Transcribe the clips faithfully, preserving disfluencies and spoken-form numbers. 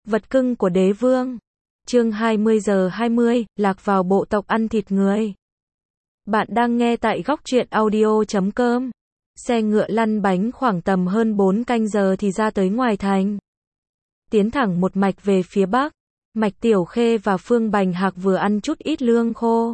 Vật cưng của đế vương. Chương hai mươi giờ hai mươi, lạc vào bộ tộc ăn thịt người. Bạn đang nghe tại góc truyện audio chấm com. Xe ngựa lăn bánh khoảng tầm hơn bốn canh giờ thì ra tới ngoài thành. Tiến thẳng một mạch về phía bắc. Mạch Tiểu Khê và Phương Bành Hạc vừa ăn chút ít lương khô,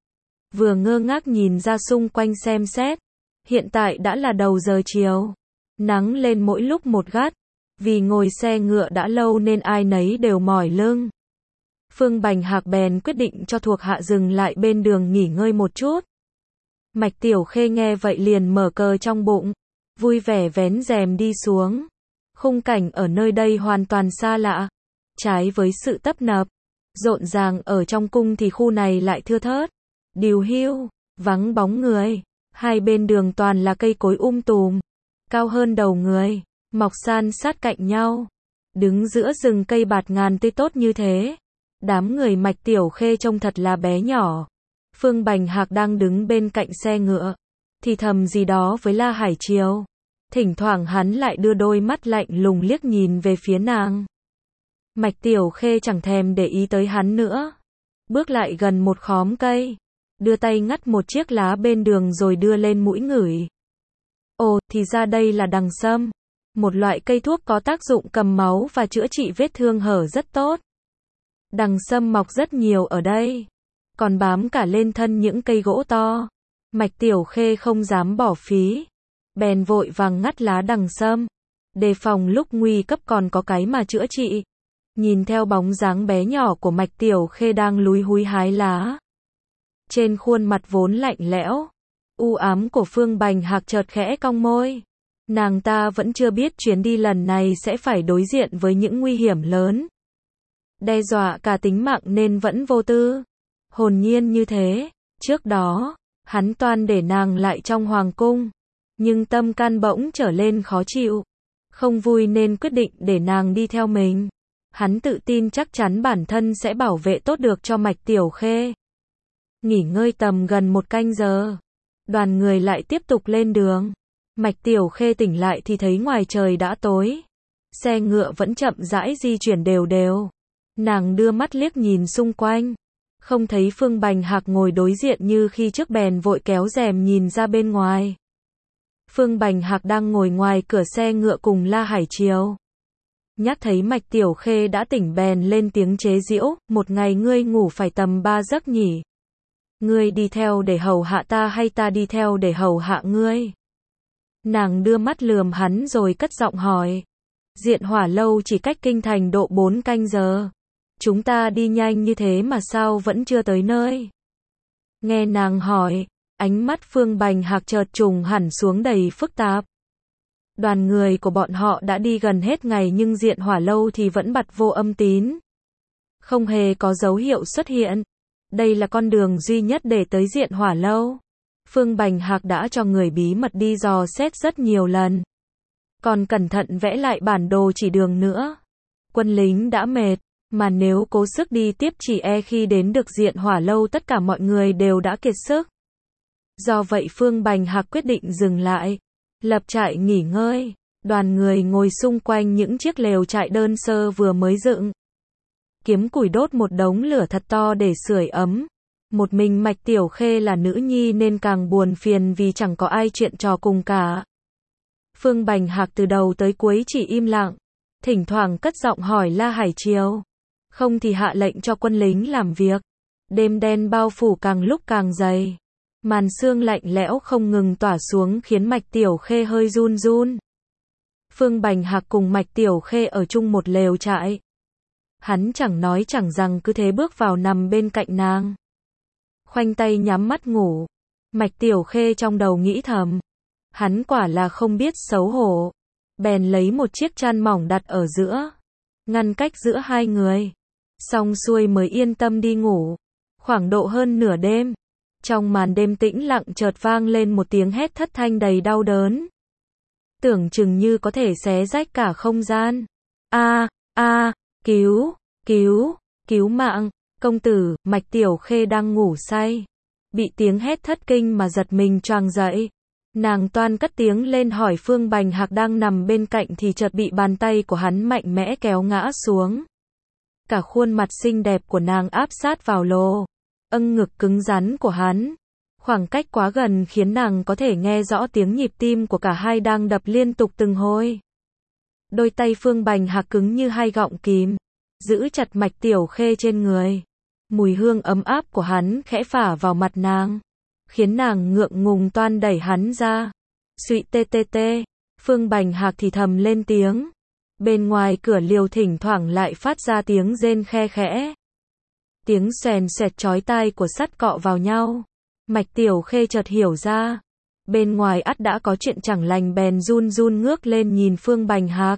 vừa ngơ ngác nhìn ra xung quanh xem xét. Hiện tại đã là đầu giờ chiều. Nắng lên mỗi lúc một gắt. Vì ngồi xe ngựa đã lâu nên ai nấy đều mỏi lưng. Phương Bành Hạc bèn quyết định cho thuộc hạ dừng lại bên đường nghỉ ngơi một chút. Mạch Tiểu Khê nghe vậy liền mở cờ trong bụng, vui vẻ vén rèm đi xuống. Khung cảnh ở nơi đây hoàn toàn xa lạ. Trái với sự tấp nập, rộn ràng ở trong cung thì khu này lại thưa thớt, điều hưu, vắng bóng người. Hai bên đường toàn là cây cối um tùm, cao hơn đầu người, mọc san sát cạnh nhau. Đứng giữa rừng cây bạt ngàn tươi tốt như thế, đám người Mạch Tiểu Khê trông thật là bé nhỏ. Phương Bành Hạc đang đứng bên cạnh xe ngựa, thì thầm gì đó với La Hải Triều. Thỉnh thoảng hắn lại đưa đôi mắt lạnh lùng liếc nhìn về phía nàng. Mạch Tiểu Khê chẳng thèm để ý tới hắn nữa. Bước lại gần một khóm cây, đưa tay ngắt một chiếc lá bên đường rồi đưa lên mũi ngửi. Ồ, thì ra đây là đằng sâm. Một loại cây thuốc có tác dụng cầm máu và chữa trị vết thương hở rất tốt. Đằng sâm mọc rất nhiều ở đây, còn bám cả lên thân những cây gỗ to. Mạch Tiểu Khê không dám bỏ phí, bèn vội vàng ngắt lá đằng sâm, đề phòng lúc nguy cấp còn có cái mà chữa trị. Nhìn theo bóng dáng bé nhỏ của Mạch Tiểu Khê đang lúi húi hái lá, trên khuôn mặt vốn lạnh lẽo, u ám của Phương Bành Hạc chợt khẽ cong môi. Nàng ta vẫn chưa biết chuyến đi lần này sẽ phải đối diện với những nguy hiểm lớn, đe dọa cả tính mạng nên vẫn vô tư, hồn nhiên như thế. Trước đó, hắn toan để nàng lại trong hoàng cung, nhưng tâm can bỗng trở lên khó chịu, không vui nên quyết định để nàng đi theo mình. Hắn tự tin chắc chắn bản thân sẽ bảo vệ tốt được cho Mạch Tiểu Khê. Nghỉ ngơi tầm gần một canh giờ, đoàn người lại tiếp tục lên đường. Mạch Tiểu Khê tỉnh lại thì thấy ngoài trời đã tối. Xe ngựa vẫn chậm rãi di chuyển đều đều. Nàng đưa mắt liếc nhìn xung quanh, không thấy Phương Bành Hạc ngồi đối diện như khi trước bèn vội kéo rèm nhìn ra bên ngoài. Phương Bành Hạc đang ngồi ngoài cửa xe ngựa cùng La Hải Triều. Nhắc thấy Mạch Tiểu Khê đã tỉnh bèn lên tiếng chế giễu, một ngày ngươi ngủ phải tầm ba giấc nhỉ? Ngươi đi theo để hầu hạ ta hay ta đi theo để hầu hạ ngươi? Nàng đưa mắt lườm hắn rồi cất giọng hỏi. Diện Hỏa lâu chỉ cách kinh thành độ bốn canh giờ. Chúng ta đi nhanh như thế mà sao vẫn chưa tới nơi? Nghe nàng hỏi, ánh mắt Phương Bành Hạc chợt trùng hẳn xuống đầy phức tạp. Đoàn người của bọn họ đã đi gần hết ngày nhưng Diện Hỏa lâu thì vẫn bặt vô âm tín, không hề có dấu hiệu xuất hiện. Đây là con đường duy nhất để tới Diện Hỏa lâu. Phương Bành Hạc đã cho người bí mật đi dò xét rất nhiều lần, còn cẩn thận vẽ lại bản đồ chỉ đường nữa. Quân lính đã mệt, mà nếu cố sức đi tiếp chỉ e khi đến được Diện Hỏa lâu tất cả mọi người đều đã kiệt sức. Do vậy Phương Bành Hạc quyết định dừng lại, lập trại nghỉ ngơi. Đoàn người ngồi xung quanh những chiếc lều trại đơn sơ vừa mới dựng, kiếm củi đốt một đống lửa thật to để sưởi ấm. Một mình Mạch Tiểu Khê là nữ nhi nên càng buồn phiền vì chẳng có ai chuyện trò cùng cả. Phương Bành Hạc từ đầu tới cuối chỉ im lặng, thỉnh thoảng cất giọng hỏi La Hải Triều, không thì hạ lệnh cho quân lính làm việc. Đêm đen bao phủ càng lúc càng dày, màn sương lạnh lẽo không ngừng tỏa xuống khiến Mạch Tiểu Khê hơi run run. Phương Bành Hạc cùng Mạch Tiểu Khê ở chung một lều trại. Hắn chẳng nói chẳng rằng cứ thế bước vào nằm bên cạnh nàng, khoanh tay nhắm mắt ngủ. Mạch Tiểu Khê trong đầu nghĩ thầm, hắn quả là không biết xấu hổ. Bèn lấy một chiếc chăn mỏng đặt ở giữa, ngăn cách giữa hai người. Xong xuôi mới yên tâm đi ngủ. Khoảng độ hơn nửa đêm, trong màn đêm tĩnh lặng chợt vang lên một tiếng hét thất thanh đầy đau đớn, tưởng chừng như có thể xé rách cả không gian. A, a, cứu, cứu, cứu mạng, công tử. Mạch Tiểu Khê đang ngủ say, bị tiếng hét thất kinh mà giật mình choàng dậy. Nàng toan cất tiếng lên hỏi Phương Bành Hạc đang nằm bên cạnh thì chợt bị bàn tay của hắn mạnh mẽ kéo ngã xuống. Cả khuôn mặt xinh đẹp của nàng áp sát vào lồ, âng ngực cứng rắn của hắn. Khoảng cách quá gần khiến nàng có thể nghe rõ tiếng nhịp tim của cả hai đang đập liên tục từng hồi. Đôi tay Phương Bành Hạc cứng như hai gọng kìm, giữ chặt Mạch Tiểu Khê trên người. Mùi hương ấm áp của hắn khẽ phả vào mặt nàng, khiến nàng ngượng ngùng toan đẩy hắn ra. Suy tê tê tê, Phương Bành Hạc thì thầm lên tiếng. Bên ngoài cửa liều thỉnh thoảng lại phát ra tiếng rên khe khẽ. Tiếng xoèn xoẹt chói tai của sắt cọ vào nhau. Mạch Tiểu Khê chợt hiểu ra. Bên ngoài ắt đã có chuyện chẳng lành, bèn run run ngước lên nhìn Phương Bành Hạc.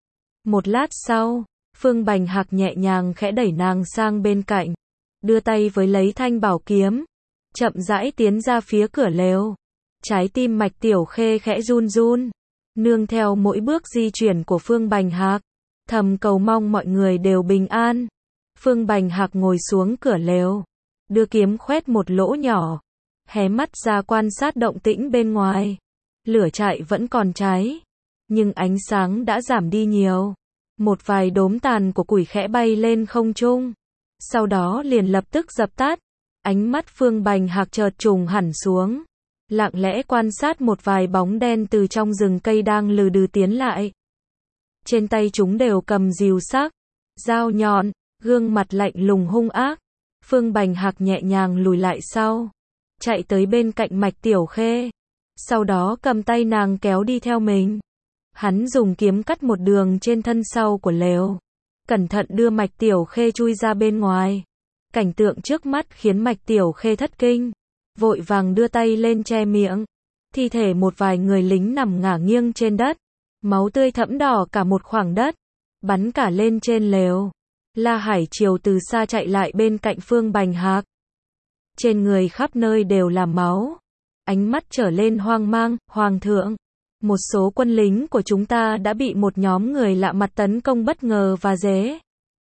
Một lát sau, Phương Bành Hạc nhẹ nhàng khẽ đẩy nàng sang bên cạnh, đưa tay với lấy thanh bảo kiếm, chậm rãi tiến ra phía cửa lều. Trái tim Mạch Tiểu Khê khẽ run run, nương theo mỗi bước di chuyển của Phương Bành Hạc, thầm cầu mong mọi người đều bình an. Phương Bành Hạc ngồi xuống cửa lều, đưa kiếm khoét một lỗ nhỏ, hé mắt ra quan sát động tĩnh bên ngoài. Lửa trại vẫn còn cháy, nhưng ánh sáng đã giảm đi nhiều. Một vài đốm tàn của củi khẽ bay lên không trung, sau đó liền lập tức dập tắt. Ánh mắt Phương Bành Hạc chợt trùng hẳn xuống, lặng lẽ quan sát một vài bóng đen từ trong rừng cây đang lừ đừ tiến lại. Trên tay chúng đều cầm rìu sắc, dao nhọn, gương mặt lạnh lùng hung ác. Phương Bành Hạc nhẹ nhàng lùi lại sau, chạy tới bên cạnh Mạch Tiểu Khê, sau đó cầm tay nàng kéo đi theo mình. Hắn dùng kiếm cắt một đường trên thân sau của lều, cẩn thận đưa Mạch Tiểu Khê chui ra bên ngoài. Cảnh tượng trước mắt khiến Mạch Tiểu Khê thất kinh, vội vàng đưa tay lên che miệng. Thi thể một vài người lính nằm ngả nghiêng trên đất, máu tươi thẫm đỏ cả một khoảng đất, bắn cả lên trên lều. La Hải Triều từ xa chạy lại bên cạnh Phương Bành Hạc. Trên người khắp nơi đều là máu, ánh mắt trở lên hoang mang. Hoàng thượng, một số quân lính của chúng ta đã bị một nhóm người lạ mặt tấn công bất ngờ và dễ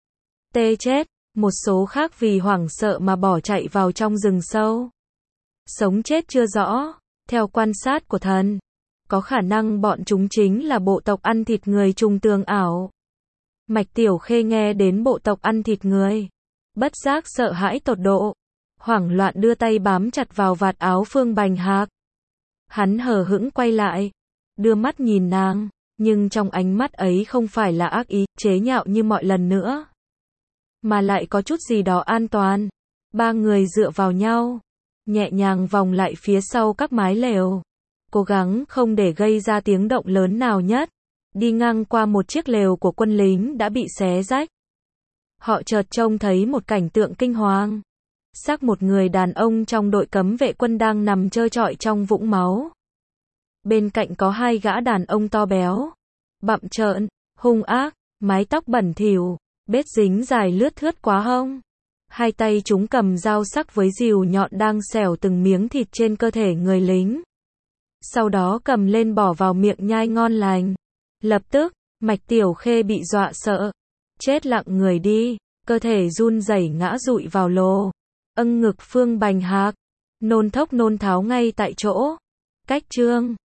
tê chết. Một số khác vì hoảng sợ mà bỏ chạy vào trong rừng sâu. Sống chết chưa rõ. Theo quan sát của thần, có khả năng bọn chúng chính là bộ tộc ăn thịt người trùng tường ảo. Mạch Tiểu Khê nghe đến bộ tộc ăn thịt người, bất giác sợ hãi tột độ, hoảng loạn đưa tay bám chặt vào vạt áo Phương Bành Hạc. Hắn hờ hững quay lại, đưa mắt nhìn nàng, nhưng trong ánh mắt ấy không phải là ác ý, chế nhạo như mọi lần nữa, mà lại có chút gì đó an toàn. Ba người dựa vào nhau, nhẹ nhàng vòng lại phía sau các mái lều, cố gắng không để gây ra tiếng động lớn nào nhất. Đi ngang qua một chiếc lều của quân lính đã bị xé rách. Họ chợt trông thấy một cảnh tượng kinh hoàng. Xác một người đàn ông trong đội cấm vệ quân đang nằm trơ trọi trong vũng máu. Bên cạnh có hai gã đàn ông to béo, bặm trợn, hung ác, mái tóc bẩn thỉu, bết dính dài lướt thướt quá hông. Hai tay chúng cầm dao sắc với rìu nhọn đang xẻo từng miếng thịt trên cơ thể người lính. Sau đó cầm lên bỏ vào miệng nhai ngon lành. Lập tức, Mạch Tiểu Khê bị dọa sợ, chết lặng người đi, cơ thể run rẩy ngã dụi vào lồ, âng ngực Phương Bành Hạc, nôn thốc nôn tháo ngay tại chỗ. Cách chương